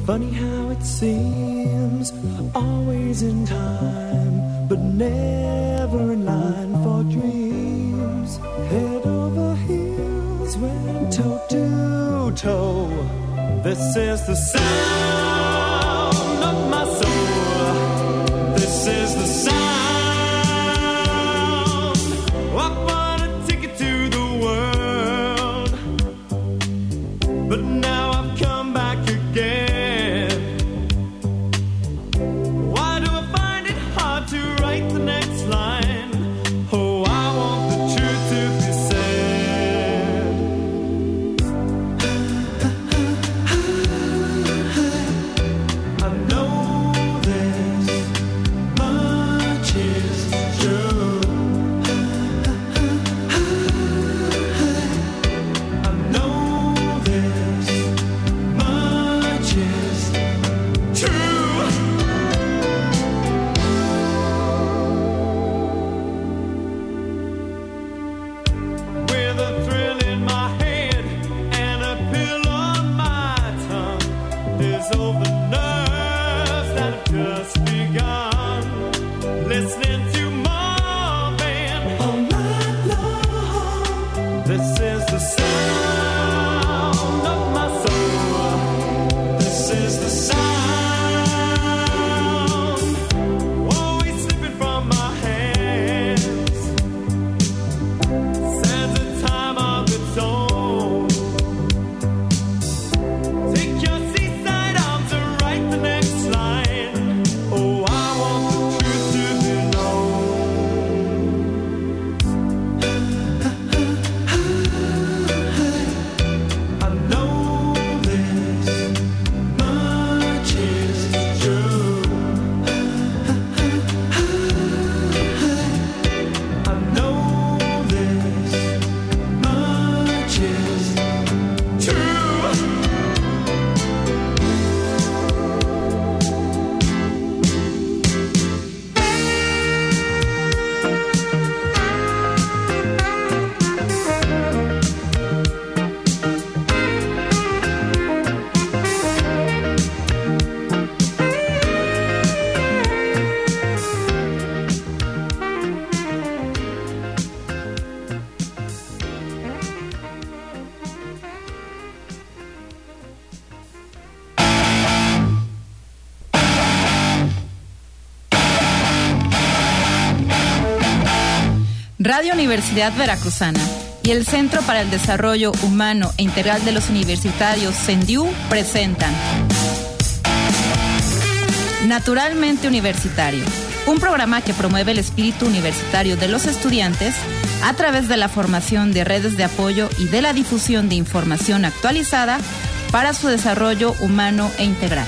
Funny how it seems, always in time, but never in line for dreams. Head over heels, went toe to toe. This is the sound of my soul. This is the sound. I bought a ticket to the world, but now I've come back again. Why do I find it hard to write the next line? Oh, I want the truth to be said. I know this much is true. I know this much is true. With a thrill in my head and a pill on my tongue, there's all the nerves that have just begun. Listening to Marvin all night long. This is the sound of my soul. This is the sound, always slipping from my hands. Says a time of its own. Take your seaside arms and write the next line. Oh, I want the truth to be known. I know this much is true. I know this much is true. Radio Universidad Veracruzana y el Centro para el Desarrollo Humano e Integral de los Universitarios, CENDIU, presentan Naturalmente Universitario, un programa que promueve el espíritu universitario de los estudiantes a través de la formación de redes de apoyo y de la difusión de información actualizada para su desarrollo humano e integral.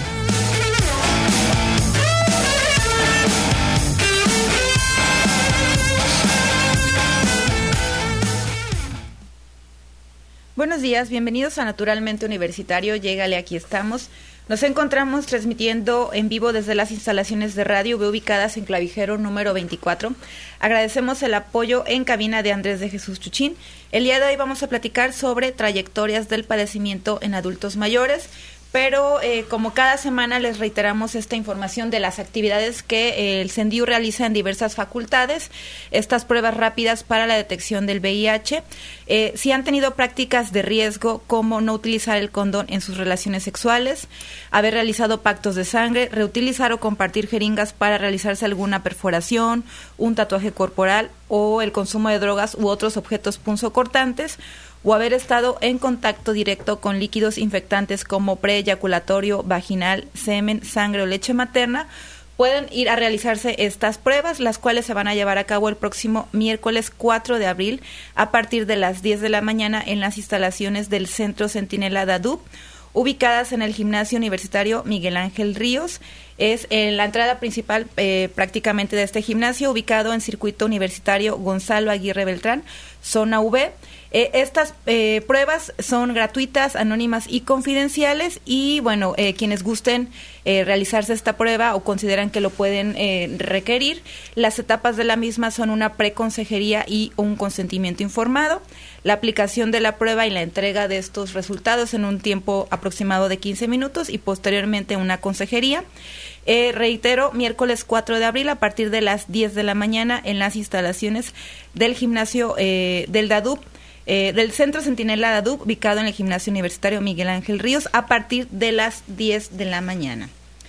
Buenos días, bienvenidos a Naturalmente Universitario. Llégale, aquí estamos. Nos encontramos transmitiendo en vivo desde las instalaciones de radio ubicadas en Clavijero número 24. Agradecemos el apoyo en cabina de Andrés de Jesús Chuchín. El día de hoy vamos a platicar sobre trayectorias del padecimiento en adultos mayores, pero como cada semana les reiteramos esta información de las actividades que el CENDIU realiza en diversas facultades, estas pruebas rápidas para la detección del VIH, si han tenido prácticas de riesgo como no utilizar el condón en sus relaciones sexuales, haber realizado pactos de sangre, reutilizar o compartir jeringas para realizarse alguna perforación, un tatuaje corporal o el consumo de drogas u otros objetos punzocortantes, o haber estado en contacto directo con líquidos infectantes como preeyaculatorio, vaginal, semen, sangre o leche materna, pueden ir a realizarse estas pruebas, las cuales se van a llevar a cabo el próximo miércoles 4 de abril a partir de las 10 de la mañana en las instalaciones del Centro Centinela Dadub, ubicadas en el Gimnasio Universitario Miguel Ángel Ríos. Es en la entrada principal prácticamente de este gimnasio, ubicado en Circuito Universitario Gonzalo Aguirre Beltrán, zona V. Estas pruebas son gratuitas, anónimas y confidenciales, y bueno, quienes gusten realizarse esta prueba o consideran que lo pueden requerir, las etapas de la misma son una preconsejería y un consentimiento informado, la aplicación de la prueba y la entrega de estos resultados en un tiempo aproximado de 15 minutos y posteriormente una consejería. Reitero, miércoles 4 de abril a partir de las 10 de la mañana en las instalaciones del gimnasio del DADUP, del Centro Centinela DADUP, ubicado en el Gimnasio Universitario Miguel Ángel Ríos, a partir de las 10 de la mañana.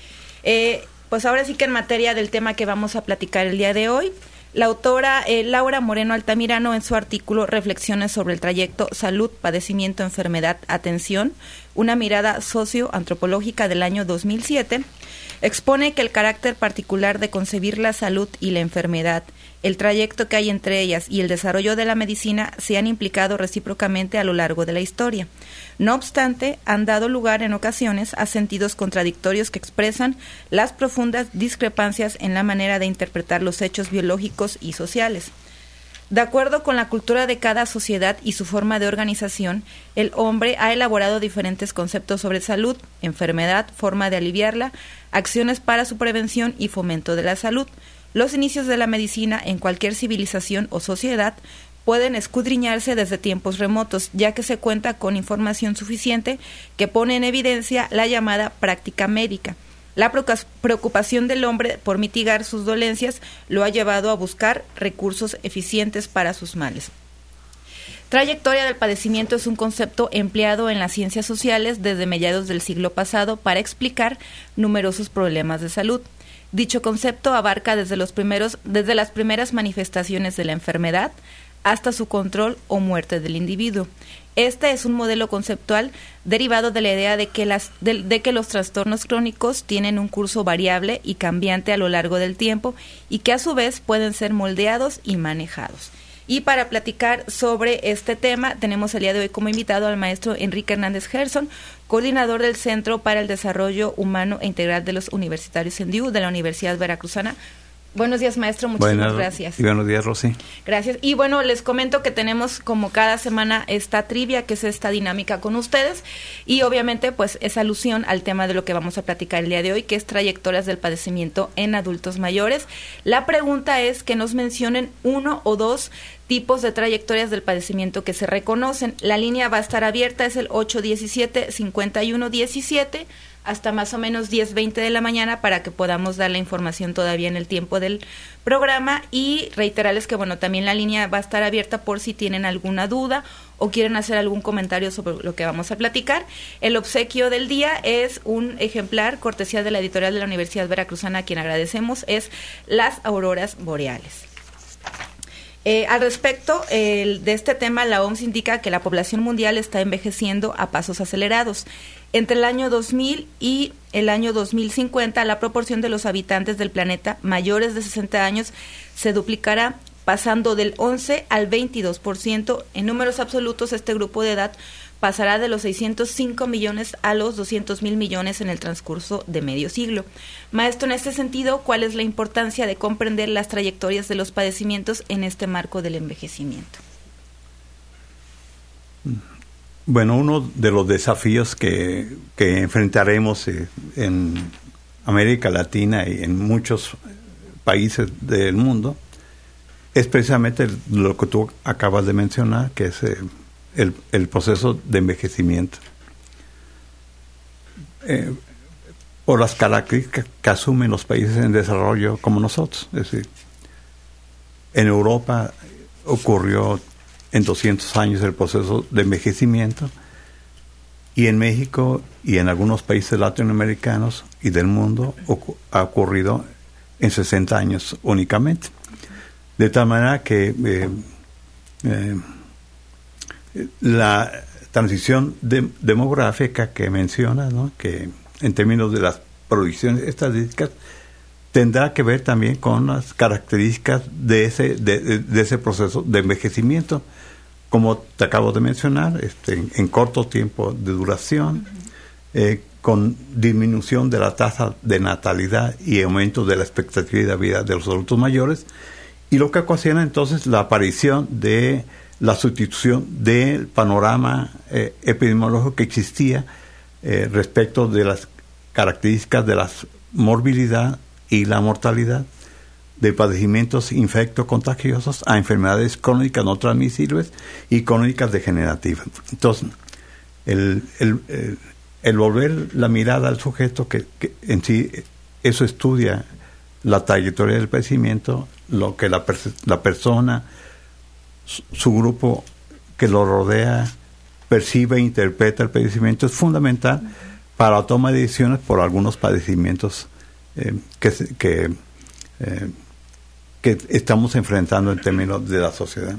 Pues ahora sí que en materia del tema que vamos a platicar el día de hoy, la autora Laura Moreno Altamirano, en su artículo Reflexiones sobre el trayecto Salud, Padecimiento, Enfermedad, Atención, una mirada socioantropológica del año 2007, expone que el carácter particular de concebir la salud y la enfermedad, el trayecto que hay entre ellas y el desarrollo de la medicina se han implicado recíprocamente a lo largo de la historia. No obstante, han dado lugar en ocasiones a sentidos contradictorios que expresan las profundas discrepancias en la manera de interpretar los hechos biológicos y sociales. De acuerdo con la cultura de cada sociedad y su forma de organización, el hombre ha elaborado diferentes conceptos sobre salud, enfermedad, forma de aliviarla, acciones para su prevención y fomento de la salud. Los inicios de la medicina en cualquier civilización o sociedad pueden escudriñarse desde tiempos remotos, ya que se cuenta con información suficiente que pone en evidencia la llamada práctica médica. La preocupación del hombre por mitigar sus dolencias lo ha llevado a buscar recursos eficientes para sus males. Trayectoria del padecimiento es un concepto empleado en las ciencias sociales desde mediados del siglo pasado para explicar numerosos problemas de salud. Dicho concepto abarca desde las primeras manifestaciones de la enfermedad hasta su control o muerte del individuo. Este es un modelo conceptual derivado de la idea de que los trastornos crónicos tienen un curso variable y cambiante a lo largo del tiempo y que a su vez pueden ser moldeados y manejados. Y para platicar sobre este tema tenemos el día de hoy como invitado al maestro Enrique Hernández Gerson, coordinador del Centro para el Desarrollo Humano e Integral de los Universitarios CENDIU de la Universidad Veracruzana. Buenos días, maestro, muchísimas gracias. Y buenos días, Rosy. Gracias. Y bueno, les comento que tenemos como cada semana esta trivia, que es esta dinámica con ustedes, y obviamente pues es alusión al tema de lo que vamos a platicar el día de hoy, que es trayectorias del padecimiento en adultos mayores. La pregunta es que nos mencionen uno o dos tipos de trayectorias del padecimiento que se reconocen. La línea va a estar abierta, es el 817-5117, hasta más o menos 10:20 de la mañana para que podamos dar la información todavía en el tiempo del programa, y reiterarles que bueno, también la línea va a estar abierta por si tienen alguna duda o quieren hacer algún comentario sobre lo que vamos a platicar. El obsequio del día es un ejemplar cortesía de la editorial de la Universidad Veracruzana, a quien agradecemos, es Las Auroras Boreales. Al respecto de este tema, la OMS indica que la población mundial está envejeciendo a pasos acelerados. Entre el año 2000 y el año 2050, la proporción de los habitantes del planeta mayores de 60 años se duplicará, pasando del 11 al 22%. En números absolutos, este grupo de edad pasará de los 605 millones a los 200.000 millones en el transcurso de medio siglo. Maestro, en este sentido, ¿cuál es la importancia de comprender las trayectorias de los padecimientos en este marco del envejecimiento? Bueno, uno de los desafíos que enfrentaremos en América Latina y en muchos países del mundo es precisamente lo que tú acabas de mencionar, que es el proceso de envejecimiento. Por las características que asumen los países en desarrollo como nosotros. Es decir, en Europa ocurrió en 200 años el proceso de envejecimiento, y en México y en algunos países latinoamericanos y del mundo ha ocurrido en 60 años únicamente. De tal manera que la transición demográfica que menciona, ¿no?, que en términos de las proyecciones estadísticas tendrá que ver también con las características de ese proceso de envejecimiento, como te acabo de mencionar, en corto tiempo de duración, con disminución de la tasa de natalidad y aumento de la expectativa de vida de los adultos mayores, y lo que ocasiona entonces la aparición de la sustitución del panorama epidemiológico que existía respecto de las características de la morbilidad y la mortalidad, de padecimientos infectocontagiosos a enfermedades crónicas no transmisibles y crónicas degenerativas. Entonces, el volver la mirada al sujeto, que en sí eso estudia la trayectoria del padecimiento, lo que la persona, su grupo que lo rodea, percibe e interpreta el padecimiento, es fundamental para la toma de decisiones por algunos padecimientos que estamos enfrentando en términos de la sociedad.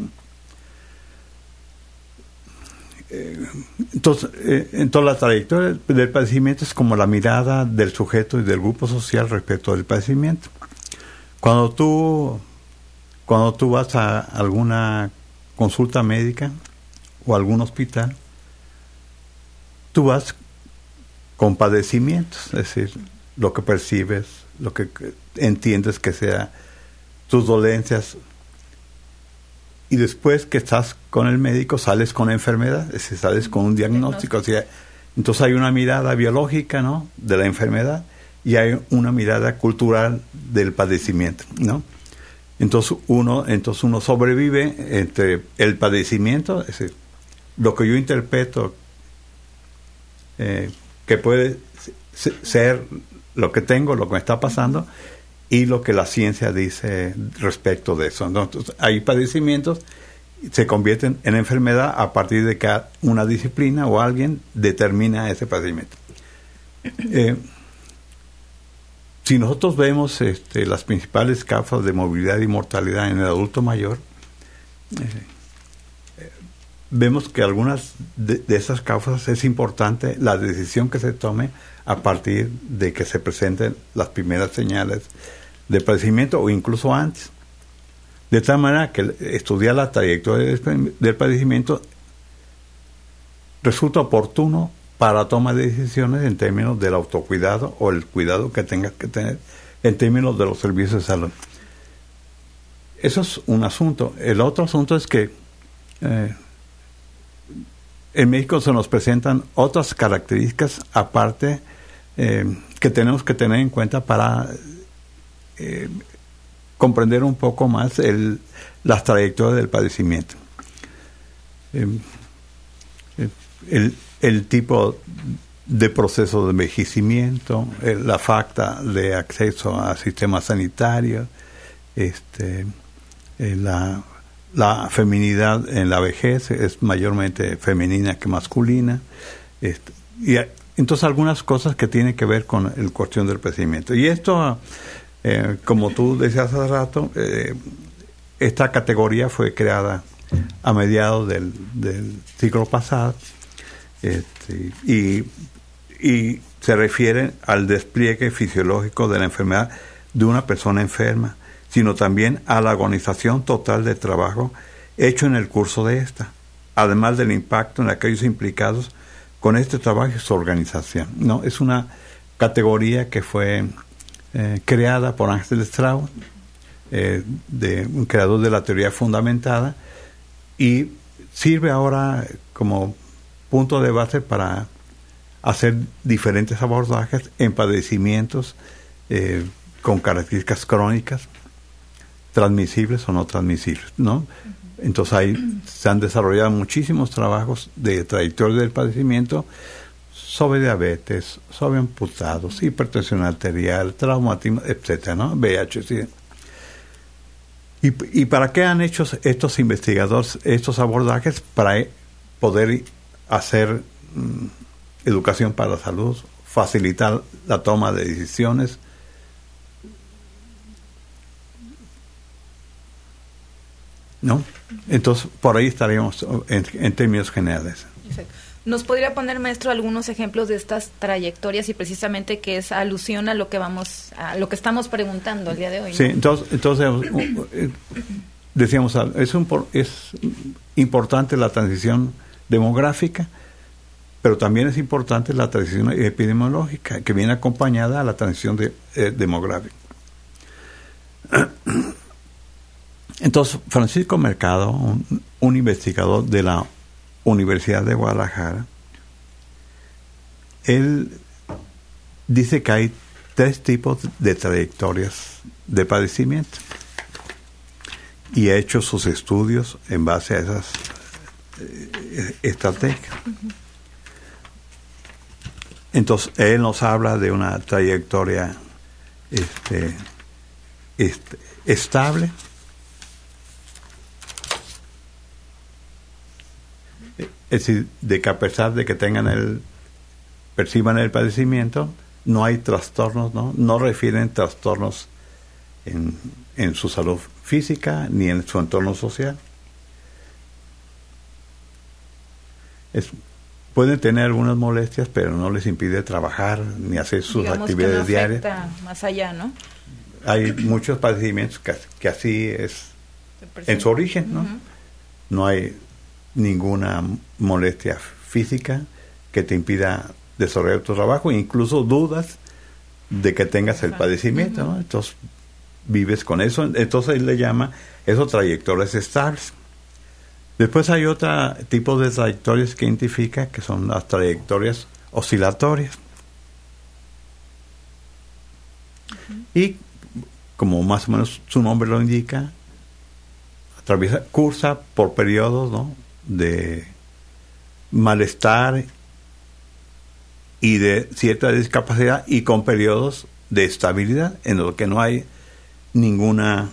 Entonces la trayectoria del padecimiento es como la mirada del sujeto y del grupo social respecto del padecimiento. Cuando tú vas a alguna consulta médica o algún hospital, tú vas con padecimientos, es decir, lo que percibes, lo que entiendes que sea tus dolencias, y después que estás con el médico sales con enfermedad, es decir, sales con un diagnóstico. O sea, entonces hay una mirada biológica, ¿no?, de la enfermedad, y hay una mirada cultural del padecimiento, ¿no? Entonces uno sobrevive entre el padecimiento, es decir, lo que yo interpreto que puede ser lo que tengo, lo que me está pasando, y lo que la ciencia dice respecto de eso. Entonces, hay padecimientos se convierten en enfermedad a partir de que una disciplina o alguien determina ese padecimiento. Si nosotros vemos las principales causas de movilidad y mortalidad en el adulto mayor, vemos que algunas de esas causas es importante la decisión que se tome a partir de que se presenten las primeras señales de padecimiento o incluso antes. De tal manera que estudiar la trayectoria del padecimiento resulta oportuno para la toma de decisiones en términos del autocuidado o el cuidado que tengas que tener en términos de los servicios de salud. Eso es un asunto. El otro asunto es que en México se nos presentan otras características aparte que tenemos que tener en cuenta para comprender un poco más las trayectorias del padecimiento. El tipo de proceso de envejecimiento, la falta de acceso a sistemas sanitarios, la feminidad en la vejez es mayormente femenina que masculina, y entonces algunas cosas que tienen que ver con la cuestión del padecimiento. Y esto, como tú decías hace rato, esta categoría fue creada a mediados del siglo pasado, y se refiere al despliegue fisiológico de la enfermedad de una persona enferma, sino también a la agonización total del trabajo hecho en el curso de esta, además del impacto en aquellos implicados con este trabajo y su organización, ¿no? Es una categoría que fue creada por Ángel Straub, de un creador de la teoría fundamentada, y sirve ahora como punto de base para hacer diferentes abordajes en padecimientos con características crónicas, transmisibles o no transmisibles, ¿no? Entonces ahí se han desarrollado muchísimos trabajos de trayectoria del padecimiento sobre diabetes, sobre amputados, hipertensión arterial, traumatismo, etcétera, ¿no? VIH, sí. ¿Y para qué han hecho estos investigadores estos abordajes? Para poder hacer educación para la salud, facilitar la toma de decisiones, ¿no? Entonces, por ahí estaríamos en términos generales. Exacto. ¿Nos podría poner, maestro, algunos ejemplos de estas trayectorias y precisamente que es alusión a lo que estamos preguntando el día de hoy, ¿no? Sí, entonces decíamos, es importante la transición demográfica, Pero también es importante la transición epidemiológica, que viene acompañada a la transición demográfica. Entonces, Francisco Mercado, un investigador de la Universidad de Guadalajara, él dice que hay 3 tipos de trayectorias de padecimiento y ha hecho sus estudios en base a esas estrategias. Entonces, él nos habla de una trayectoria estable, es decir, de que a pesar de que perciban el padecimiento, no hay trastornos, no refieren trastornos en su salud física ni en su entorno social. Pueden tener algunas molestias, pero no les impide trabajar ni hacer sus actividades diarias. Más allá, ¿no? Hay muchos padecimientos que así es en su origen, ¿no? Uh-huh. No hay ninguna molestia física que te impida desarrollar tu trabajo, incluso dudas de que tengas el padecimiento, ¿no? Entonces vives con eso. Entonces él le llama eso trayectorias estables. Después hay otro tipo de trayectorias que identifica, que son las trayectorias oscilatorias. Uh-huh. Y como más o menos su nombre lo indica, cursa por periodos, ¿no?, de malestar y de cierta discapacidad, y con periodos de estabilidad en los que no hay ninguna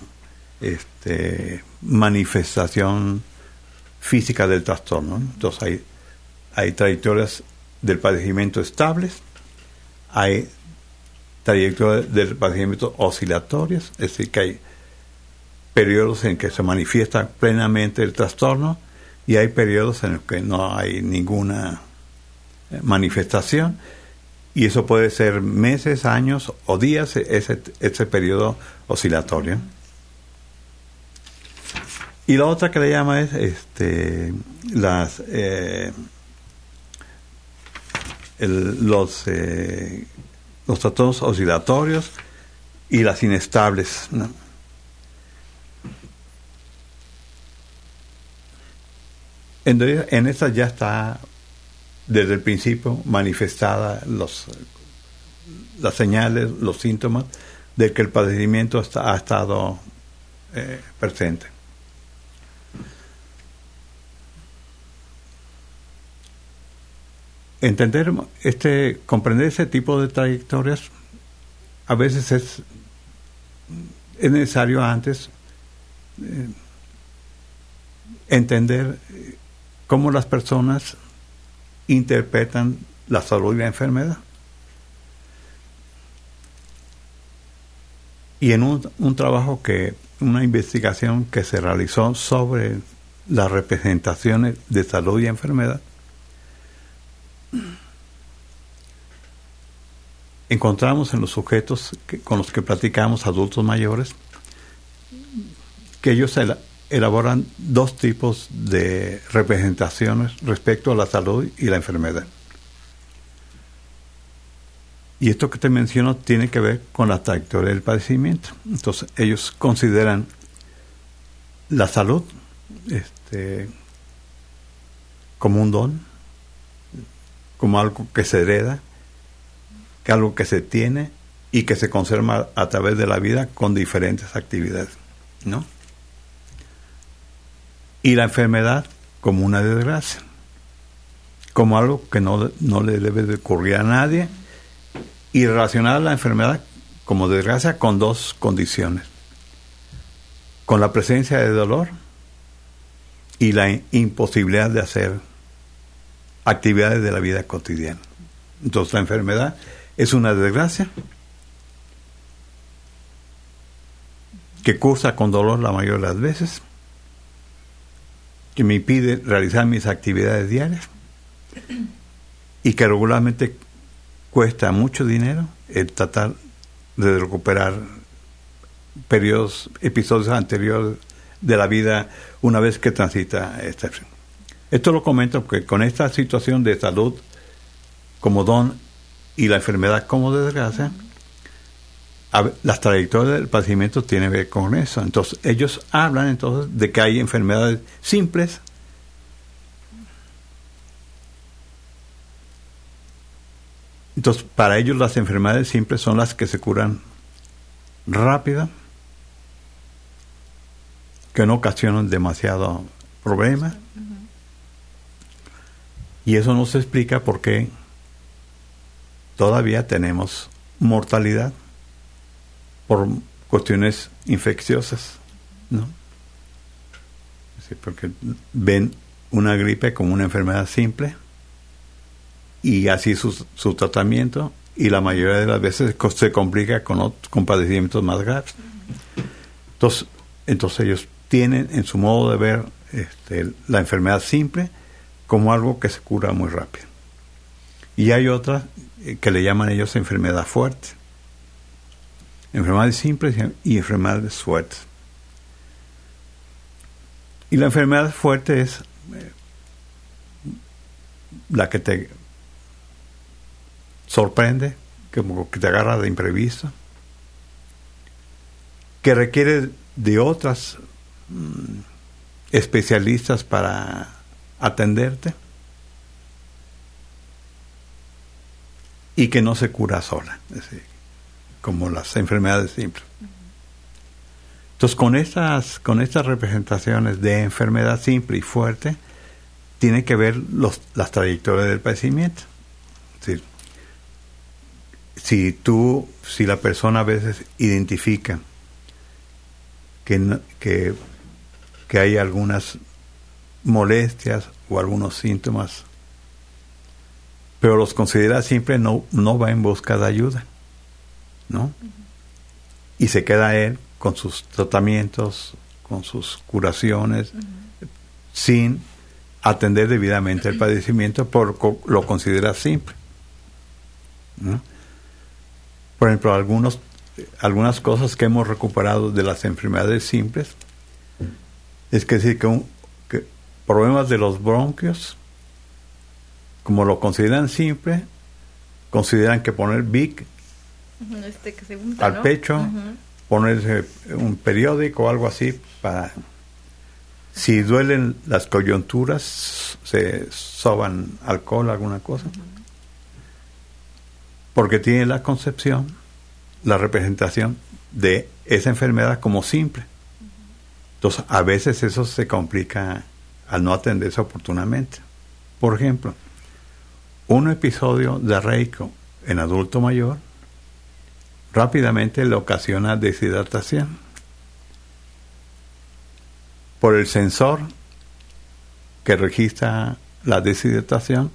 manifestación física del trastorno, ¿no? Entonces hay trayectorias del padecimiento estables, hay trayectorias del padecimiento oscilatorias, es decir, que hay periodos en que se manifiesta plenamente el trastorno y hay periodos en los que no hay ninguna manifestación, y eso puede ser meses, años o días, ese periodo oscilatorio. Y la otra que le llama es los trastornos oscilatorios y las inestables, ¿no? En esta ya está desde el principio manifestada las señales, los síntomas de que el padecimiento ha estado presente. Comprender ese tipo de trayectorias a veces es necesario antes entender cómo las personas interpretan la salud y la enfermedad. Y en una investigación que se realizó sobre las representaciones de salud y enfermedad, encontramos en los sujetos con los que platicamos, adultos mayores, que ellos elaboran 2 tipos de representaciones respecto a la salud y la enfermedad. Y esto que te menciono tiene que ver con la trayectoria del padecimiento. Entonces, ellos consideran la salud como un don, como algo que se hereda, que algo que se tiene y que se conserva a través de la vida con diferentes actividades, ¿no? Y la enfermedad como una desgracia, como algo que no le debe de ocurrir a nadie, y relacionar la enfermedad como desgracia con 2 condiciones: con la presencia de dolor y la imposibilidad de hacer actividades de la vida cotidiana. Entonces la enfermedad es una desgracia que cursa con dolor la mayoría de las veces, que me impide realizar mis actividades diarias y que regularmente cuesta mucho dinero el tratar de recuperar episodios anteriores de la vida una vez que transita esta. Esto lo comento porque con esta situación de salud como don y la enfermedad como desgracia, las trayectorias del padecimiento tienen que ver con eso. Entonces, ellos hablan entonces de que hay enfermedades simples Entonces, para ellos las enfermedades simples son las que se curan rápido, que no ocasionan demasiado problema. Y eso nos explica por qué todavía tenemos mortalidad por cuestiones infecciosas, ¿no? Sí, porque ven una gripe como una enfermedad simple y así su tratamiento, y la mayoría de las veces se complica con padecimientos más graves. Entonces ellos tienen en su modo de ver la enfermedad simple como algo que se cura muy rápido. Y hay otra que le llaman ellos enfermedad fuerte. Enfermedades simples y enfermedades fuertes. Y la enfermedad fuerte es la que te sorprende, como que te agarra de imprevisto, que requiere de otras especialistas para atenderte y que no se cura sola, es decir, como las enfermedades simples. Entonces, con estas representaciones de enfermedad simple y fuerte, tiene que ver las trayectorias del padecimiento. Es decir, si la persona a veces identifica que hay algunas molestias o algunos síntomas, pero los considera simples, no va en busca de ayuda, ¿no? Y se queda él con sus tratamientos, con sus curaciones, sin atender debidamente el padecimiento, porque lo considera simple, ¿no? Por ejemplo, algunas cosas que hemos recuperado de las enfermedades simples es que sí, que problemas de los bronquios, como lo consideran simple, consideran que poner Vic que se unta, al ¿no? pecho, ponerse un periódico o algo así, para si duelen las coyunturas, se soban alcohol, alguna cosa, porque tiene la concepción, la representación de esa enfermedad como simple. Entonces, a veces eso se complica al no atenderse oportunamente. Por ejemplo, un episodio diarreico en adulto mayor rápidamente le ocasiona deshidratación. Por el sensor que registra la deshidratación,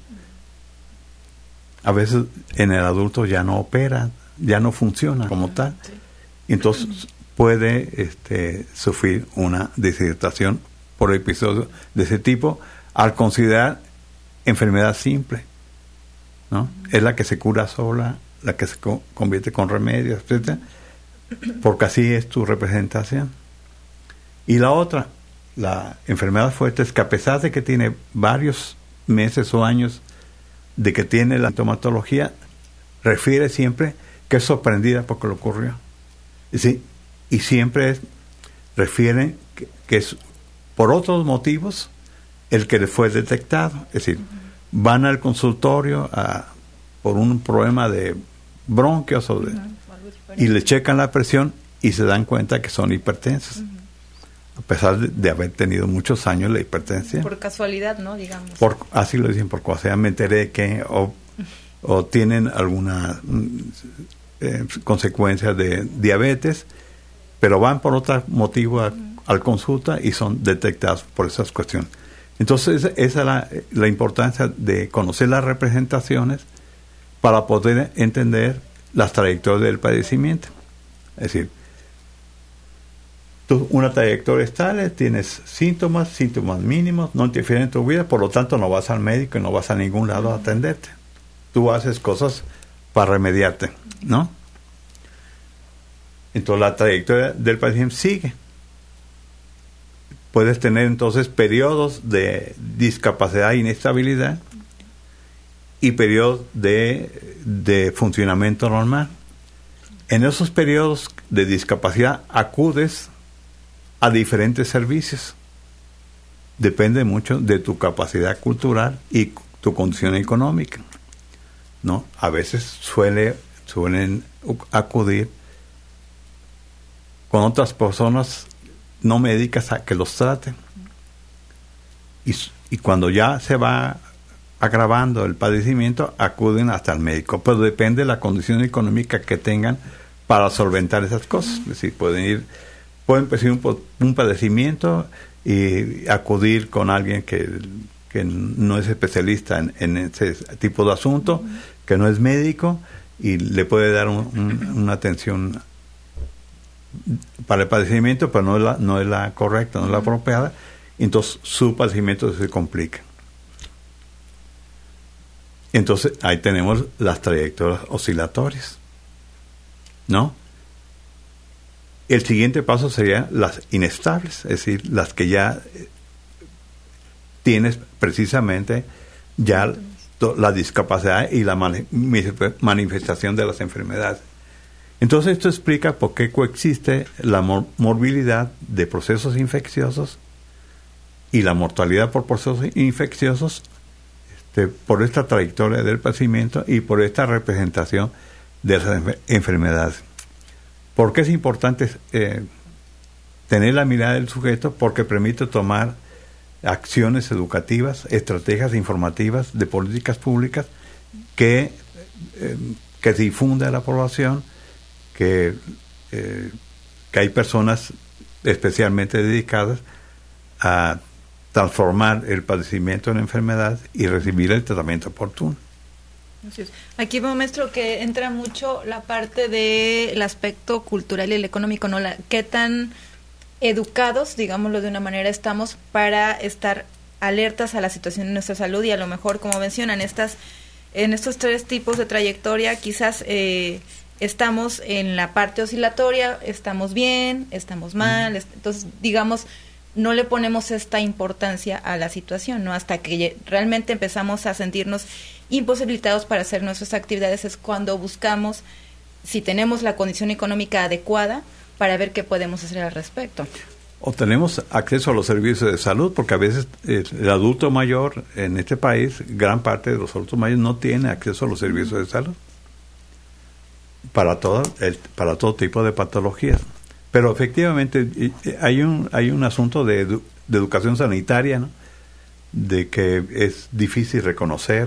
a veces en el adulto ya no opera, ya no funciona como tal. Y entonces puede sufrir una deshidratación por episodio de ese tipo, al considerar enfermedad simple, ¿no? Es la que se cura sola, la que se convierte con remedios, etcétera, porque así es tu representación. Y la otra, la enfermedad fuerte, es que a pesar de que tiene varios meses o años de que tiene la sintomatología, refiere siempre que es sorprendida porque le ocurrió. Y siempre refieren que es por otros motivos el que le fue detectado. Es decir, van al consultorio por un problema de bronquios y le checan la presión y se dan cuenta que son hipertensos, a pesar de haber tenido muchos años la hipertensión. Por casualidad, ¿no? Digamos. Así lo dicen, por casualidad me enteré que o tienen alguna consecuencia de diabetes, pero van por otro motivo al consulta y son detectados por esas cuestiones. Entonces, esa es la importancia de conocer las representaciones para poder entender las trayectorias del padecimiento. Es decir, tú una trayectoria estable, tienes síntomas mínimos, no interfieren en tu vida, por lo tanto no vas al médico y no vas a ningún lado a atenderte. Tú haces cosas para remediarte, ¿no? Entonces la trayectoria del paciente sigue. Puedes tener entonces periodos de discapacidad e inestabilidad, y periodos de funcionamiento normal. En esos periodos de discapacidad acudes a diferentes servicios. Depende mucho de tu capacidad cultural y tu condición económica, ¿no? A veces suelen acudir con otras personas no médicas a que los traten. Y cuando ya se va agravando el padecimiento, acuden hasta el médico. Pero depende de la condición económica que tengan para solventar esas cosas. Es decir, pueden percibir un padecimiento y acudir con alguien que no es especialista en ese tipo de asunto, que no es médico, y le puede dar una atención para el padecimiento, pero no es la correcta, no es la apropiada. Entonces su padecimiento se complica. Entonces ahí tenemos las trayectorias oscilatorias, ¿no? El siguiente paso sería las inestables, es decir, las que ya tienes precisamente ya la discapacidad y la manifestación de las enfermedades. Entonces esto explica por qué coexiste la morbilidad de procesos infecciosos y la mortalidad por procesos infecciosos, por esta trayectoria del padecimiento y por esta representación de las enfermedades. ¿Por qué es importante tener la mirada del sujeto? Porque permite tomar acciones educativas, estrategias informativas de políticas públicas que se difunda a la población, que hay personas especialmente dedicadas a transformar el padecimiento en enfermedad y recibir el tratamiento oportuno. Aquí, maestro, que entra mucho la parte del aspecto cultural y el económico, ¿no? ¿Qué tan educados, digámoslo de una manera, estamos para estar alertas a la situación de nuestra salud? Y a lo mejor, como mencionan, en estos tres tipos de trayectoria, quizás estamos en la parte oscilatoria, estamos bien, estamos mal, entonces, digamos, no le ponemos esta importancia a la situación, ¿no? Hasta que realmente empezamos a sentirnos imposibilitados para hacer nuestras actividades es cuando buscamos si tenemos la condición económica adecuada para ver qué podemos hacer al respecto. O tenemos acceso a los servicios de salud, porque a veces el adulto mayor en este país, gran parte de los adultos mayores no tiene acceso a los servicios de salud para todo tipo de patologías. Pero efectivamente hay un asunto de educación sanitaria, ¿no? De que es difícil reconocer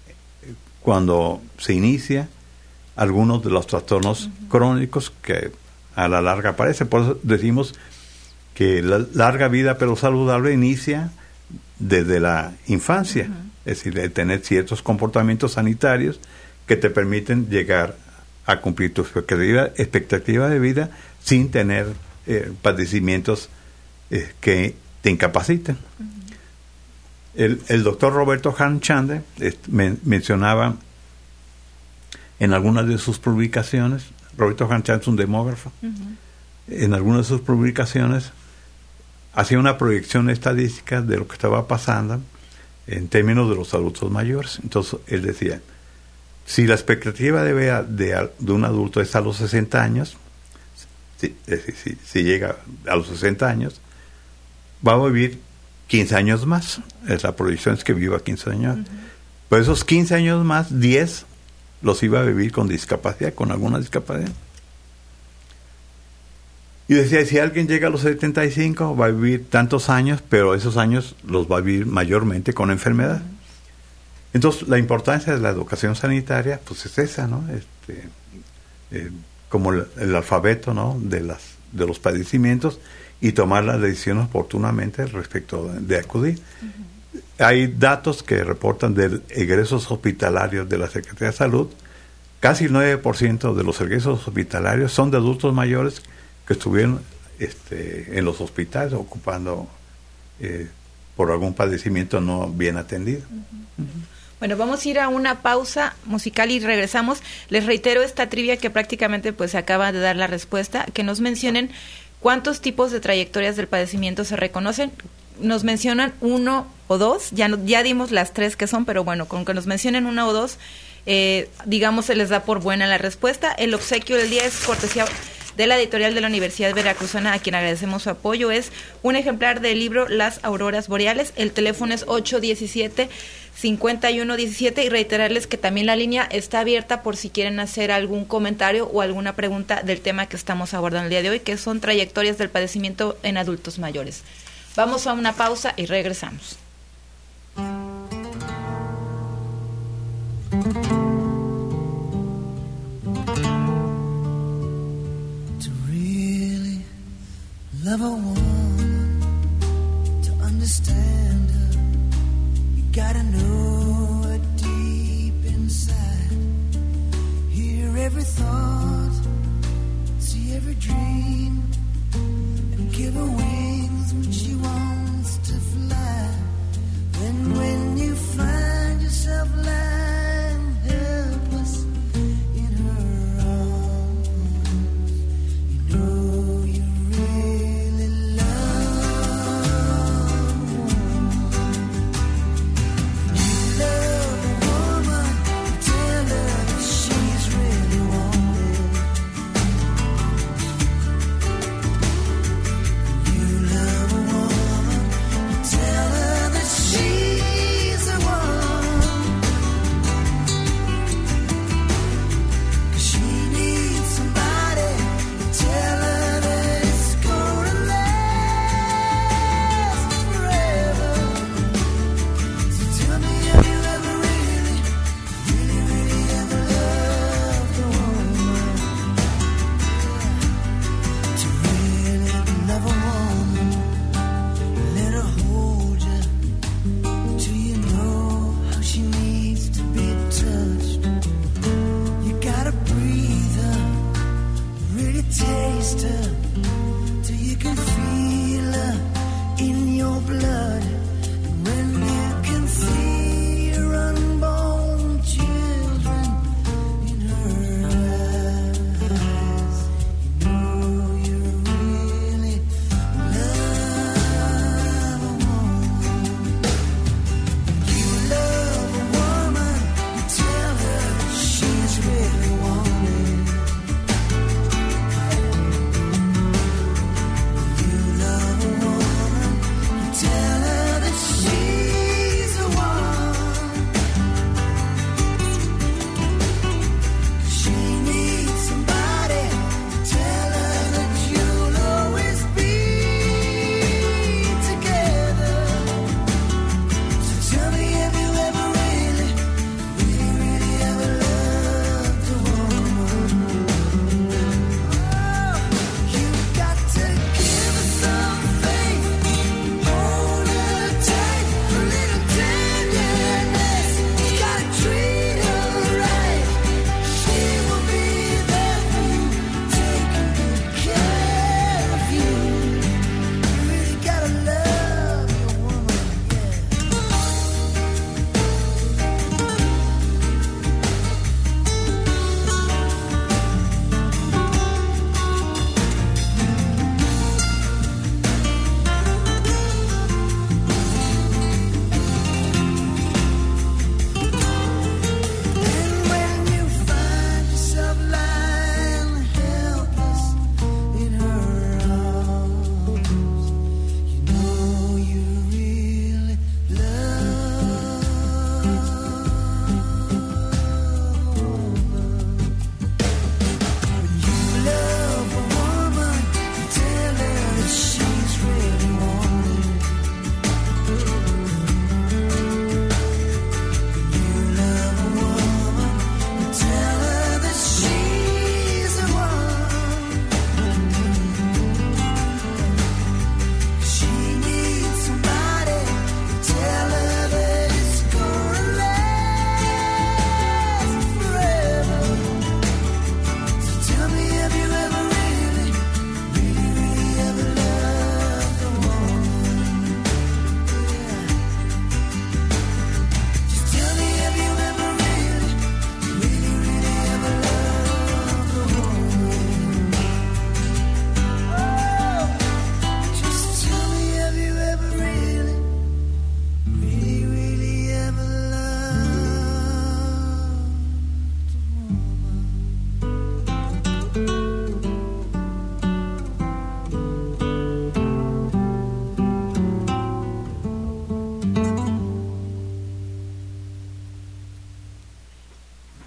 cuando se inicia algunos de los trastornos crónicos que a la larga aparecen. Por eso decimos que la larga vida pero saludable inicia desde la infancia, es decir, de tener ciertos comportamientos sanitarios que te permiten llegar a cumplir tu expectativa de vida sin tener padecimientos que te incapaciten. El doctor Roberto Harnchande mencionaba en algunas de sus publicaciones, Roberto Harnchande es un demógrafo, en algunas de sus publicaciones hacía una proyección estadística de lo que estaba pasando en términos de los adultos mayores. Entonces él decía, si la expectativa de vida de un adulto es a los 60 años, si llega a los 60 años, va a vivir 15 años más. La proyección es que viva 15 años. Pero esos 15 años más, 10 los iba a vivir con discapacidad, con alguna discapacidad. Y decía, si alguien llega a los 75, va a vivir tantos años, pero esos años los va a vivir mayormente con enfermedad. Entonces, la importancia de la educación sanitaria, pues es esa, ¿no? Como el alfabeto, ¿no? de los padecimientos y tomar las decisiones oportunamente respecto de acudir. Hay datos que reportan de egresos hospitalarios de la Secretaría de Salud. Casi el 9% de los egresos hospitalarios son de adultos mayores que estuvieron en los hospitales ocupando por algún padecimiento no bien atendido. Bueno, vamos a ir a una pausa musical y regresamos. Les reitero esta trivia que prácticamente pues acaba de dar la respuesta, que nos mencionen cuántos tipos de trayectorias del padecimiento se reconocen. nos mencionan uno o dos, ya dimos las tres que son, pero bueno, con que nos mencionen una o dos, digamos, se les da por buena la respuesta. El obsequio del día es cortesía de la editorial de la Universidad Veracruzana, a quien agradecemos su apoyo. Es un ejemplar del libro Las Auroras Boreales. El teléfono es 817-5117 y reiterarles que también la línea está abierta por si quieren hacer algún comentario o alguna pregunta del tema que estamos abordando el día de hoy, que son trayectorias del padecimiento en adultos mayores. Vamos a una pausa y regresamos. Love a woman, to understand her, you gotta know her deep inside. Hear every thought, see every dream, and give her wings when she wants to fly. Then when you find yourself lying helpless in her arms, you know you really love.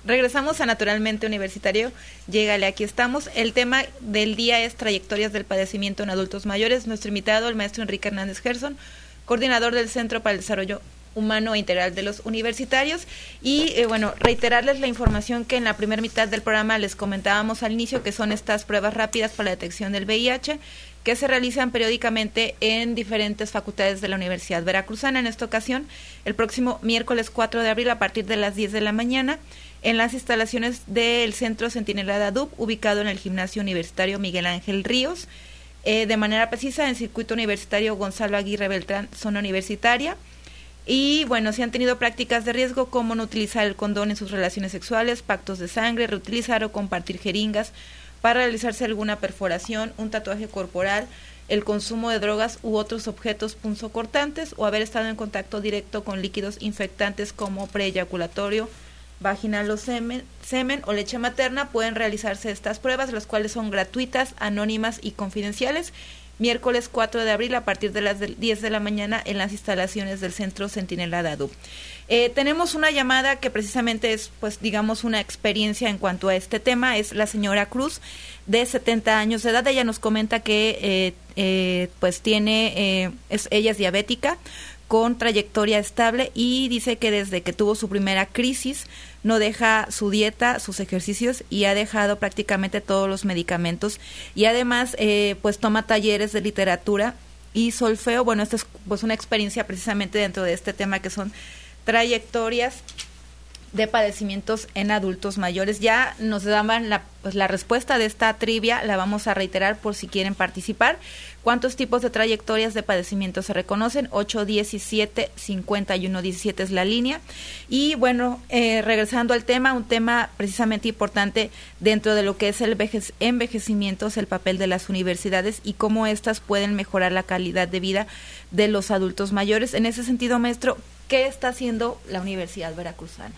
Regresamos a Naturalmente Universitario. Llégale, aquí estamos. El tema del día es trayectorias del padecimiento en adultos mayores. Nuestro invitado, el maestro Enrique Hernández Gerson, coordinador del Centro para el Desarrollo Humano e Integral de los Universitarios. Y reiterarles la información que en la primera mitad del programa les comentábamos al inicio, que son estas pruebas rápidas para la detección del VIH, que se realizan periódicamente en diferentes facultades de la Universidad Veracruzana. En esta ocasión, el próximo miércoles 4 de abril, a partir de las 10 de la mañana, en las instalaciones del Centro Centinela de ADUP, ubicado en el Gimnasio Universitario Miguel Ángel Ríos, de manera precisa en Circuito Universitario Gonzalo Aguirre Beltrán, zona universitaria. Y si han tenido prácticas de riesgo como no utilizar el condón en sus relaciones sexuales, pactos de sangre, reutilizar o compartir jeringas para realizarse alguna perforación, un tatuaje corporal, el consumo de drogas u otros objetos punzocortantes, o haber estado en contacto directo con líquidos infectantes como preeyaculatorio, vaginal o semen o leche materna, pueden realizarse estas pruebas, las cuales son gratuitas, anónimas y confidenciales. Miércoles 4 de abril, a partir de las 10 de la mañana, en las instalaciones del Centro Centinela de ADUP. Tenemos una llamada que precisamente es, una experiencia en cuanto a este tema. Es la señora Cruz, de 70 años de edad. Ella nos comenta que ella es diabética, con trayectoria estable, y dice que desde que tuvo su primera crisis no deja su dieta, sus ejercicios, y ha dejado prácticamente todos los medicamentos, y además toma talleres de literatura y solfeo. Esta es una experiencia precisamente dentro de este tema, que son trayectorias de padecimientos en adultos mayores. Ya nos daban la respuesta de esta trivia, la vamos a reiterar por si quieren participar. ¿Cuántos tipos de trayectorias de padecimientos se reconocen? 817 5117 es la línea. Y regresando al tema, un tema precisamente importante dentro de lo que es el envejecimiento, es el papel de las universidades y cómo éstas pueden mejorar la calidad de vida de los adultos mayores. En ese sentido, maestro, ¿qué está haciendo la Universidad Veracruzana?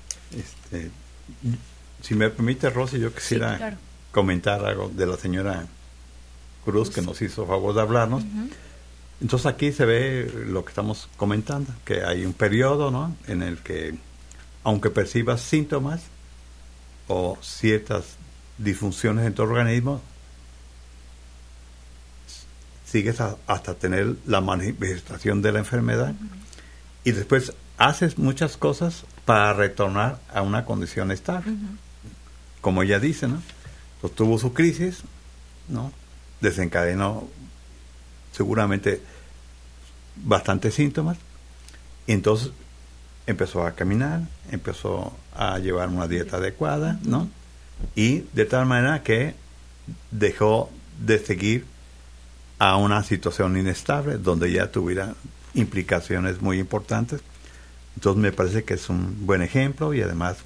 Si me permite, Rosy, yo quisiera comentar algo de la señora Cruz, que nos hizo favor de hablarnos. Uh-huh. Entonces aquí se ve lo que estamos comentando, que hay un periodo, ¿no?, en el que, aunque percibas síntomas o ciertas disfunciones en tu organismo, sigues hasta tener la manifestación de la enfermedad. Uh-huh. Y después haces muchas cosas para retornar a una condición estable. Uh-huh. Como ella dice, ¿no? Pues tuvo su crisis, ¿no? Desencadenó seguramente bastantes síntomas, y entonces empezó a caminar, empezó a llevar una dieta adecuada, ¿no? Y de tal manera que dejó de seguir a una situación inestable donde ya tuviera implicaciones muy importantes. Entonces me parece que es un buen ejemplo, y además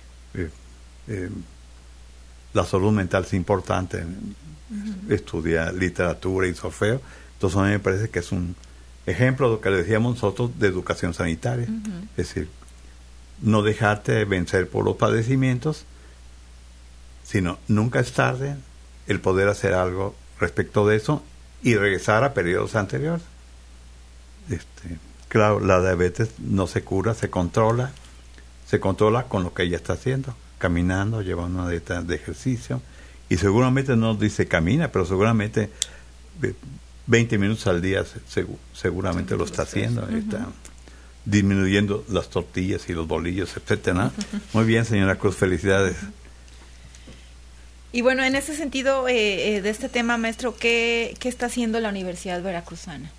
la salud mental es importante. Uh-huh. Estudia literatura y solfeo. Entonces a mí me parece que es un ejemplo de lo que le decíamos nosotros de educación sanitaria. Uh-huh. Es decir, no dejarte vencer por los padecimientos, sino nunca es tarde el poder hacer algo respecto de eso y regresar a periodos anteriores. Claro, la diabetes no se cura, se controla con lo que ella está haciendo, caminando, llevando una dieta de ejercicio, y seguramente no dice camina, pero seguramente 20 minutos al día seguramente lo está haciendo. Uh-huh. Está disminuyendo las tortillas y los bolillos, etcétera. Uh-huh. Muy bien, señora Cruz, felicidades. Y en ese sentido de este tema, maestro, ¿qué está haciendo la Universidad Veracruzana?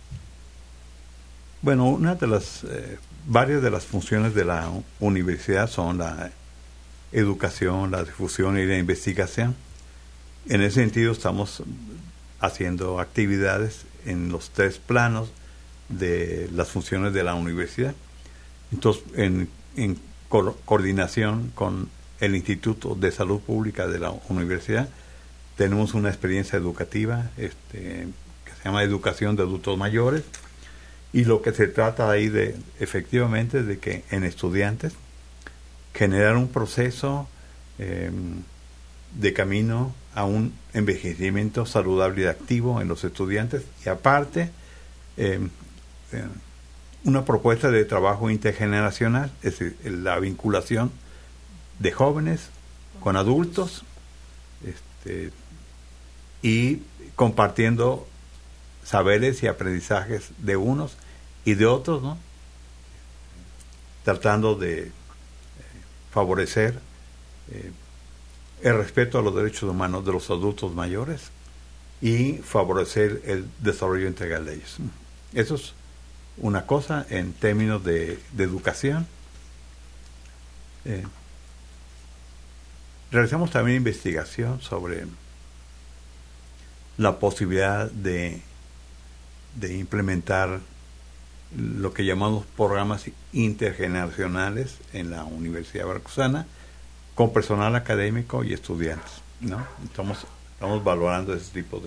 Una de las varias de las funciones de la universidad son la educación, la difusión y la investigación. En ese sentido estamos haciendo actividades en los 3 planos de las funciones de la universidad. Entonces, en coordinación con el Instituto de Salud Pública de la universidad, tenemos una experiencia educativa que se llama Educación de Adultos Mayores, y lo que se trata ahí efectivamente de que en estudiantes generar un proceso de camino a un envejecimiento saludable y activo en los estudiantes, y aparte una propuesta de trabajo intergeneracional, es decir, la vinculación de jóvenes con adultos, y compartiendo saberes y aprendizajes de unos y de otros, ¿no? Tratando de favorecer el respeto a los derechos humanos de los adultos mayores y favorecer el desarrollo integral de ellos. Eso es una cosa en términos de educación. Realizamos también investigación sobre la posibilidad de implementar lo que llamamos programas intergeneracionales en la Universidad Veracruzana con personal académico y estudiantes, ¿no? Estamos valorando ese tipo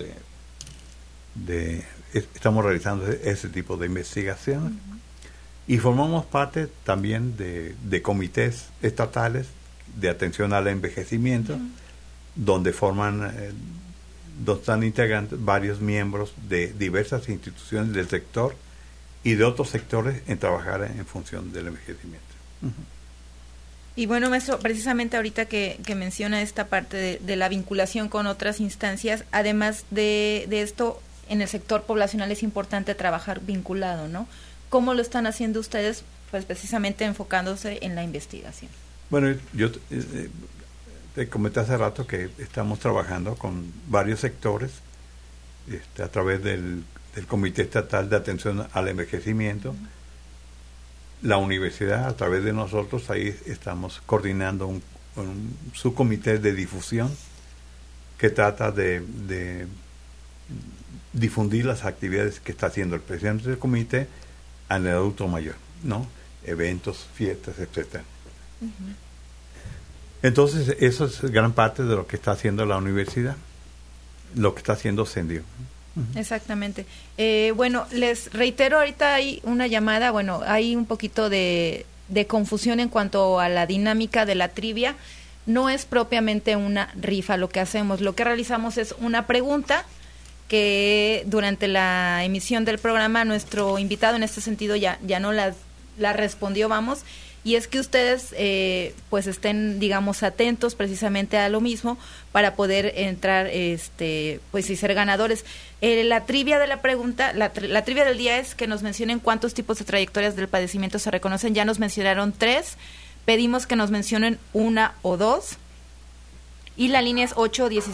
estamos realizando ese tipo de investigación. Y formamos parte también de comités estatales de atención al envejecimiento, donde están integrantes varios miembros de diversas instituciones del sector y de otros sectores en trabajar en función del envejecimiento. Y bueno, maestro, precisamente ahorita que menciona esta parte de la vinculación con otras instancias, además de esto, en el sector poblacional es importante trabajar vinculado, ¿no? ¿Cómo lo están haciendo ustedes? Pues precisamente enfocándose en la investigación. Bueno, yo te comenté hace rato que estamos trabajando con varios sectores a través del Comité Estatal de Atención al Envejecimiento. La universidad, a través de nosotros, ahí estamos coordinando un subcomité de difusión que trata de difundir las actividades que está haciendo el presidente del comité al adulto mayor, ¿no? Eventos, fiestas, etcétera. Entonces, eso es gran parte de lo que está haciendo la universidad, lo que está haciendo CENDIO. Exactamente. Bueno, les reitero, ahorita hay una llamada, bueno, hay un poquito de confusión en cuanto a la dinámica de la trivia. No es propiamente una rifa lo que hacemos, lo que realizamos es una pregunta que durante la emisión del programa nuestro invitado en este sentido ya no la respondió, vamos, y es que ustedes pues estén, digamos, atentos precisamente a lo mismo para poder entrar pues y ser ganadores. La trivia de la pregunta, la trivia del día es que nos mencionen cuántos tipos de trayectorias del padecimiento se reconocen. Ya nos mencionaron 3, pedimos que nos mencionen 1 o 2. Y la línea es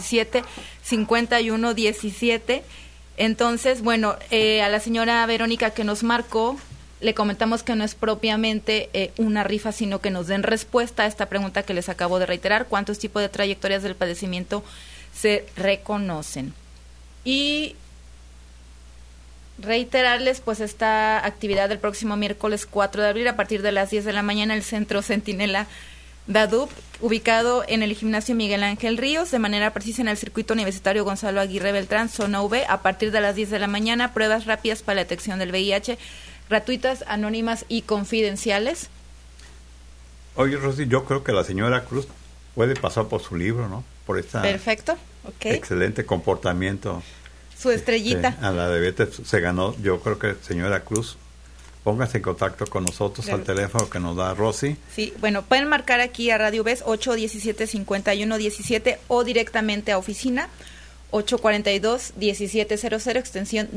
817-5117. Entonces, bueno, a la señora Verónica que nos marcó, le comentamos que no es propiamente una rifa, sino que nos den respuesta a esta pregunta que les acabo de reiterar: ¿cuántos tipos de trayectorias del padecimiento se reconocen? Y reiterarles pues esta actividad del próximo miércoles 4 de abril a partir de las 10 de la mañana, el Centro Centinela DADUP, ubicado en el Gimnasio Miguel Ángel Ríos, de manera precisa en el Circuito Universitario Gonzalo Aguirre Beltrán, zona V, a partir de las 10 de la mañana, pruebas rápidas para la detección del VIH, gratuitas, anónimas y confidenciales. Oye, Rosy, yo creo que la señora Cruz puede pasar por su libro, ¿no? Por esta Perfecto, okay. Excelente comportamiento. Su estrellita. A la diabetes se ganó, yo creo que señora Cruz, póngase en contacto con nosotros al teléfono que nos da Rosy. Sí, bueno, pueden marcar aquí a Radio BES 817-5117 o directamente a oficina 842-1700, extensión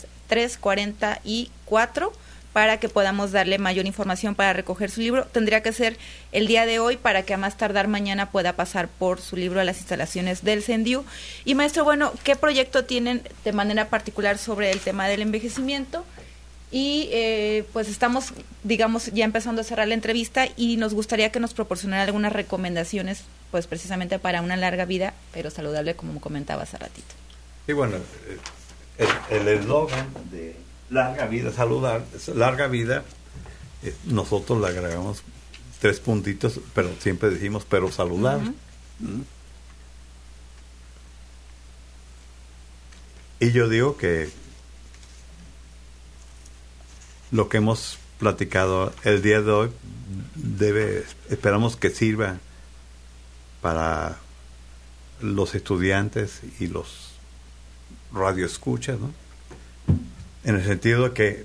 10344, para que podamos darle mayor información para recoger su libro. Tendría que ser el día de hoy para que a más tardar mañana pueda pasar por su libro a las instalaciones del CENDIU. Y maestro, bueno, ¿qué proyecto tienen de manera particular sobre el tema del envejecimiento? Y pues estamos, digamos, ya empezando a cerrar la entrevista y nos gustaría que nos proporcionara algunas recomendaciones, pues precisamente para una larga vida, pero saludable, como comentaba hace ratito. Y bueno, el eslogan de larga vida, saludar, larga vida, nosotros le agregamos 3 puntitos, pero siempre decimos, pero saludable. Y yo digo que lo que hemos platicado el día de hoy esperamos que sirva para los estudiantes y los radioescuchas, ¿no? En el sentido de que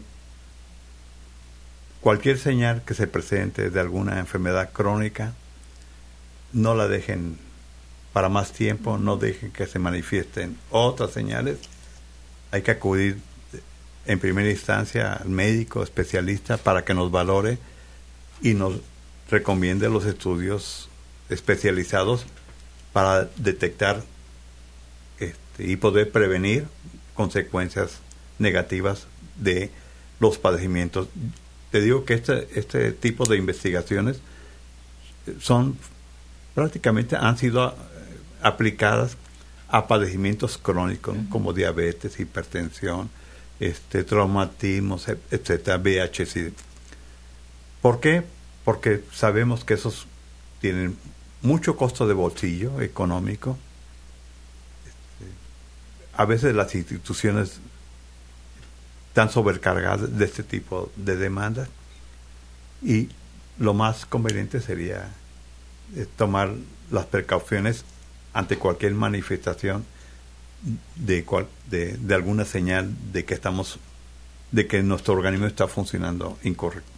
cualquier señal que se presente de alguna enfermedad crónica no la dejen para más tiempo, no dejen que se manifiesten otras señales. Hay que acudir en primera instancia al médico especialista para que nos valore y nos recomiende los estudios especializados para detectar y poder prevenir consecuencias negativas de los padecimientos. Te digo que este tipo de investigaciones son prácticamente han sido aplicadas a padecimientos crónicos, ¿no? Como diabetes, hipertensión, traumatismos, etcétera, VIH. ¿Por qué? Porque sabemos que esos tienen mucho costo de bolsillo económico. A veces las instituciones están sobrecargadas de este tipo de demandas y lo más conveniente sería tomar las precauciones ante cualquier manifestación de alguna señal de que nuestro organismo está funcionando incorrecto.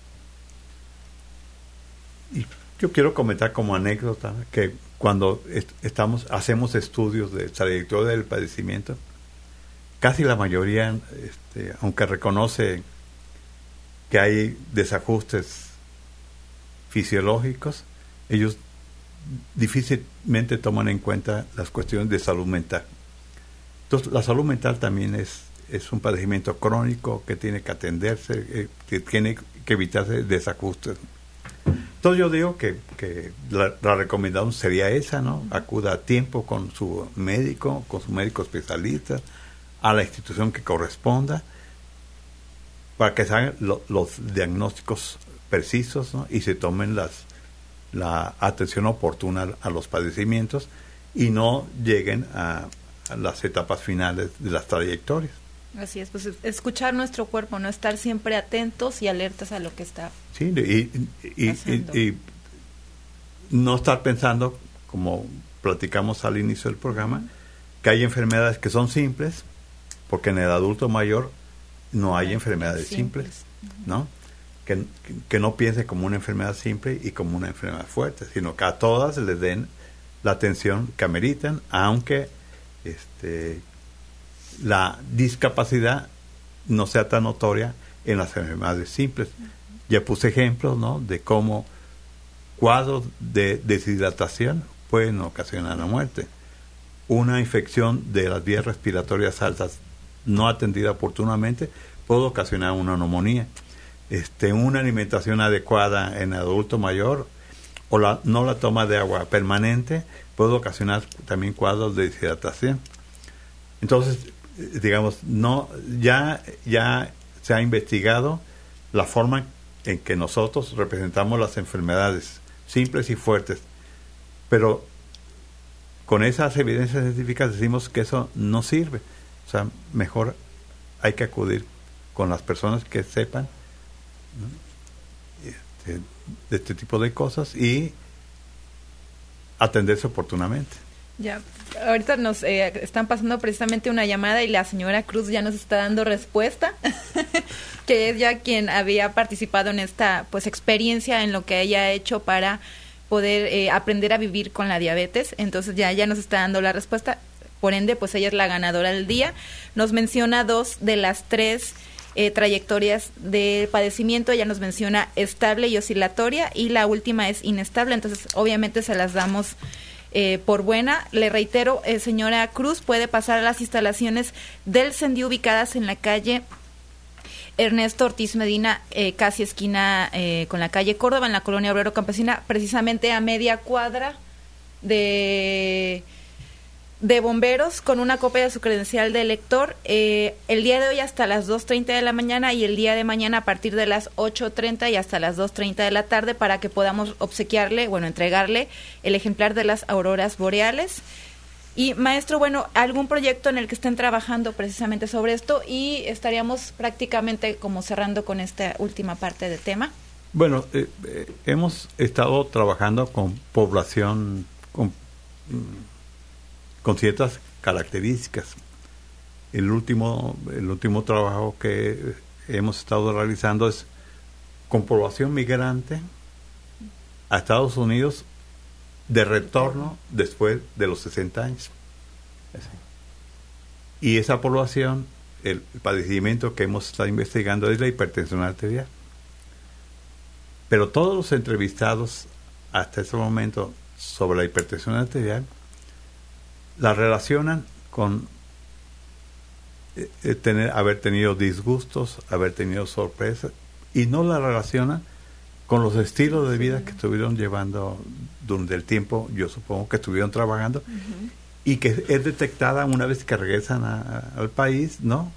Y yo quiero comentar como anécdota que cuando hacemos estudios de trayectoria del padecimiento, casi la mayoría, aunque reconoce que hay desajustes fisiológicos, ellos difícilmente toman en cuenta las cuestiones de salud mental. Entonces, la salud mental también es un padecimiento crónico que tiene que atenderse, que tiene que evitarse desajustes. Entonces yo digo que la recomendación sería esa, ¿no? Acuda a tiempo con su médico especialista, a la institución que corresponda, para que se hagan los diagnósticos precisos, ¿no? Y se tomen la atención oportuna a los padecimientos y no lleguen a las etapas finales de las trayectorias. Así es, pues escuchar nuestro cuerpo, no estar siempre atentos y alertas a lo que está pasando. Y no estar pensando, como platicamos al inicio del programa, que hay enfermedades que son simples, porque en el adulto mayor no hay enfermedades simples, ¿no? Que no piense como una enfermedad simple y como una enfermedad fuerte, sino que a todas les den la atención que ameritan, aunque la discapacidad no sea tan notoria en las enfermedades simples. Ya puse ejemplos, ¿no?, de cómo cuadros de deshidratación pueden ocasionar la muerte. Una infección de las vías respiratorias altas no atendida oportunamente puede ocasionar una neumonía. Una alimentación adecuada en adulto mayor o no la toma de agua permanente puede ocasionar también cuadros de deshidratación. Entonces, digamos, ya se ha investigado la forma en que nosotros representamos las enfermedades simples y fuertes, pero con esas evidencias científicas decimos que eso no sirve. O sea, mejor hay que acudir con las personas que sepan, ¿no?, de este tipo de cosas y atenderse oportunamente. Ya, ahorita nos están pasando precisamente una llamada y la señora Cruz ya nos está dando respuesta, que es ya quien había participado en esta experiencia en lo que ella ha hecho para poder aprender a vivir con la diabetes. Entonces ya nos está dando la respuesta, por ende pues ella es la ganadora del día. Nos menciona 2 de las 3 trayectorias de padecimiento. Ella nos menciona estable y oscilatoria y la última es inestable, entonces obviamente se las damos por buena. Le reitero, señora Cruz, puede pasar a las instalaciones del CENDI ubicadas en la calle Ernesto Ortiz Medina, casi esquina con la calle Córdoba, en la colonia Obrero Campesina, precisamente a media cuadra de bomberos, con una copia de su credencial de elector, el día de hoy hasta las 2:30 de la mañana y el día de mañana a partir de las 8:30 y hasta las 2:30 de la tarde, para que podamos entregarle el ejemplar de las auroras boreales. Y maestro, algún proyecto en el que estén trabajando precisamente sobre esto, y estaríamos prácticamente como cerrando con esta última parte del tema. Bueno, hemos estado trabajando con población con ciertas características. El último trabajo que hemos estado realizando es con población migrante a Estados Unidos de retorno después de los 60 años. Así. Y esa población, el padecimiento que hemos estado investigando es la hipertensión arterial. Pero todos los entrevistados hasta ese momento sobre la hipertensión arterial la relacionan con haber tenido disgustos, haber tenido sorpresas, y no la relacionan con los estilos de vida que estuvieron llevando durante el tiempo, yo supongo que estuvieron trabajando, y que es detectada una vez que regresan al país, ¿no?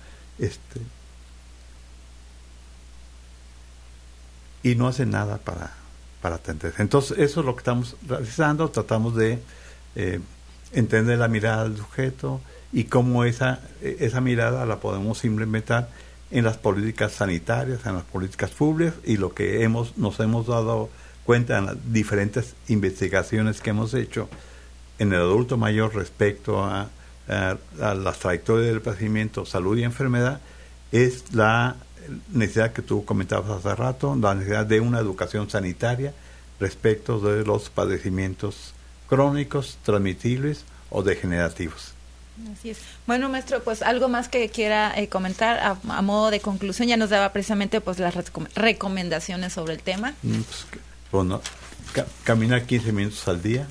Y no hacen nada para atender. Entonces, eso es lo que estamos realizando, tratamos de entender la mirada del sujeto y cómo esa mirada la podemos implementar en las políticas sanitarias, en las políticas públicas, y lo que nos hemos dado cuenta en las diferentes investigaciones que hemos hecho en el adulto mayor respecto a las trayectorias del padecimiento, salud y enfermedad, es la necesidad que tú comentabas hace rato, la necesidad de una educación sanitaria respecto de los padecimientos crónicos, transmitibles o degenerativos. Así es. Bueno, maestro, pues algo más que quiera comentar a modo de conclusión. Ya nos daba precisamente pues las recomendaciones sobre el tema. Bueno, caminar 15 minutos al día,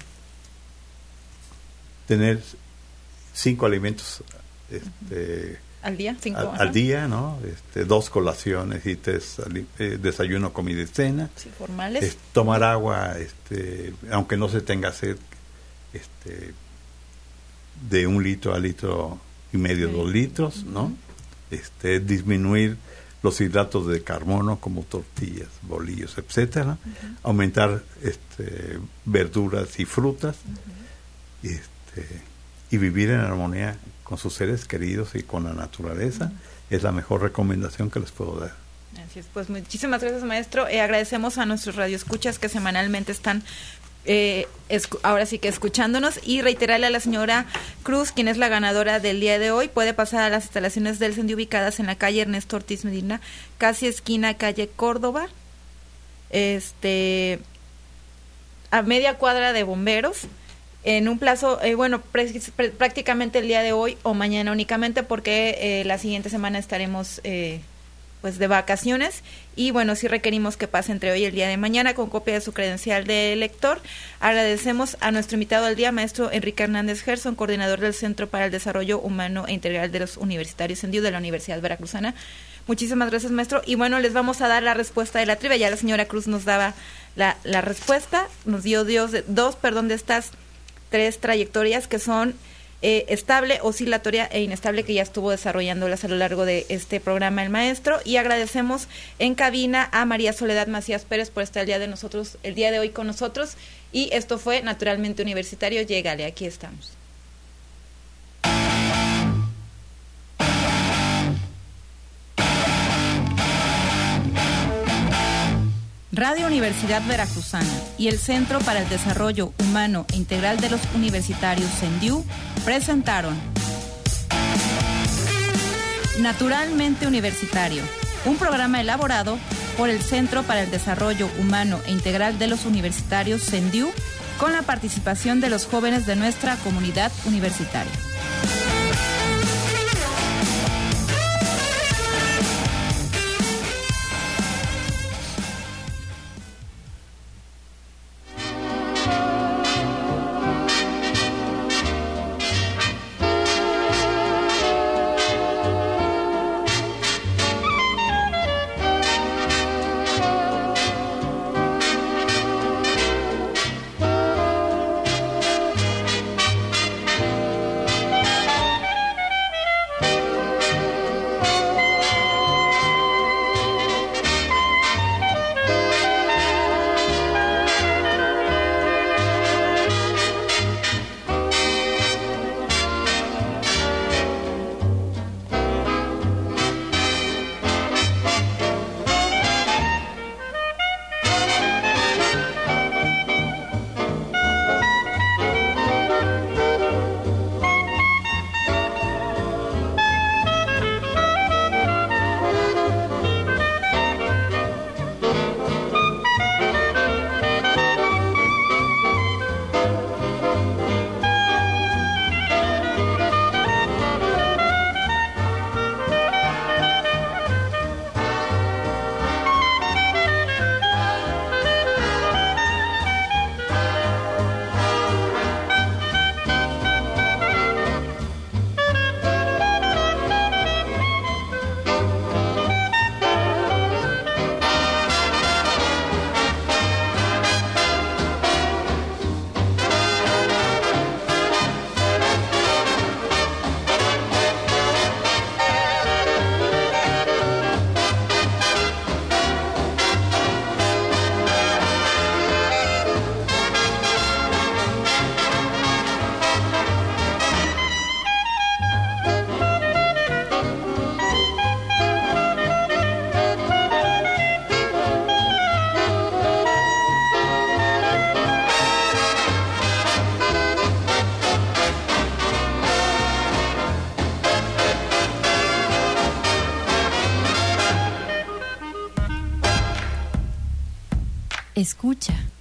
tener 5 alimentos al día, 5 al día, ¿no? 2 colaciones y 3 desayuno, comida y cena. Sí, formales. Tomar agua, aunque no se tenga sed, de 1 litro a 1,5 litros, 2 litros, ¿no? Disminuir los hidratos de carbono como tortillas, bolillos, etcétera, aumentar verduras y frutas, y vivir en armonía con sus seres queridos y con la naturaleza es la mejor recomendación que les puedo dar. Así es, pues muchísimas gracias, maestro. Agradecemos a nuestros radioescuchas que semanalmente están ahora sí que escuchándonos, y reiterarle a la señora Cruz, quien es la ganadora del día de hoy, puede pasar a las instalaciones del CENDIU ubicadas en la calle Ernesto Ortiz Medina, casi esquina calle Córdoba, a media cuadra de Bomberos, en un plazo, prácticamente el día de hoy o mañana únicamente, porque la siguiente semana estaremos pues de vacaciones, y bueno, sí requerimos que pase entre hoy y el día de mañana con copia de su credencial de lector. Agradecemos a nuestro invitado del día, maestro Enrique Hernández Gerson, coordinador del Centro para el Desarrollo Humano e Integral de los Universitarios CENDIU de la Universidad Veracruzana. Muchísimas gracias, maestro. Y bueno, les vamos a dar la respuesta de la trivia. Ya la señora Cruz nos daba la respuesta, nos dio dos de estas 3 trayectorias que son estable, oscilatoria e inestable, que ya estuvo desarrollándolas a lo largo de este programa el maestro. Y agradecemos en cabina a María Soledad Macías Pérez por estar el día de hoy con nosotros, y esto fue Naturalmente Universitario. Llégale, aquí estamos. Radio Universidad Veracruzana y el Centro para el Desarrollo Humano e Integral de los Universitarios CENDIU presentaron Naturalmente Universitario, un programa elaborado por el Centro para el Desarrollo Humano e Integral de los Universitarios CENDIU, con la participación de los jóvenes de nuestra comunidad universitaria. Escucha.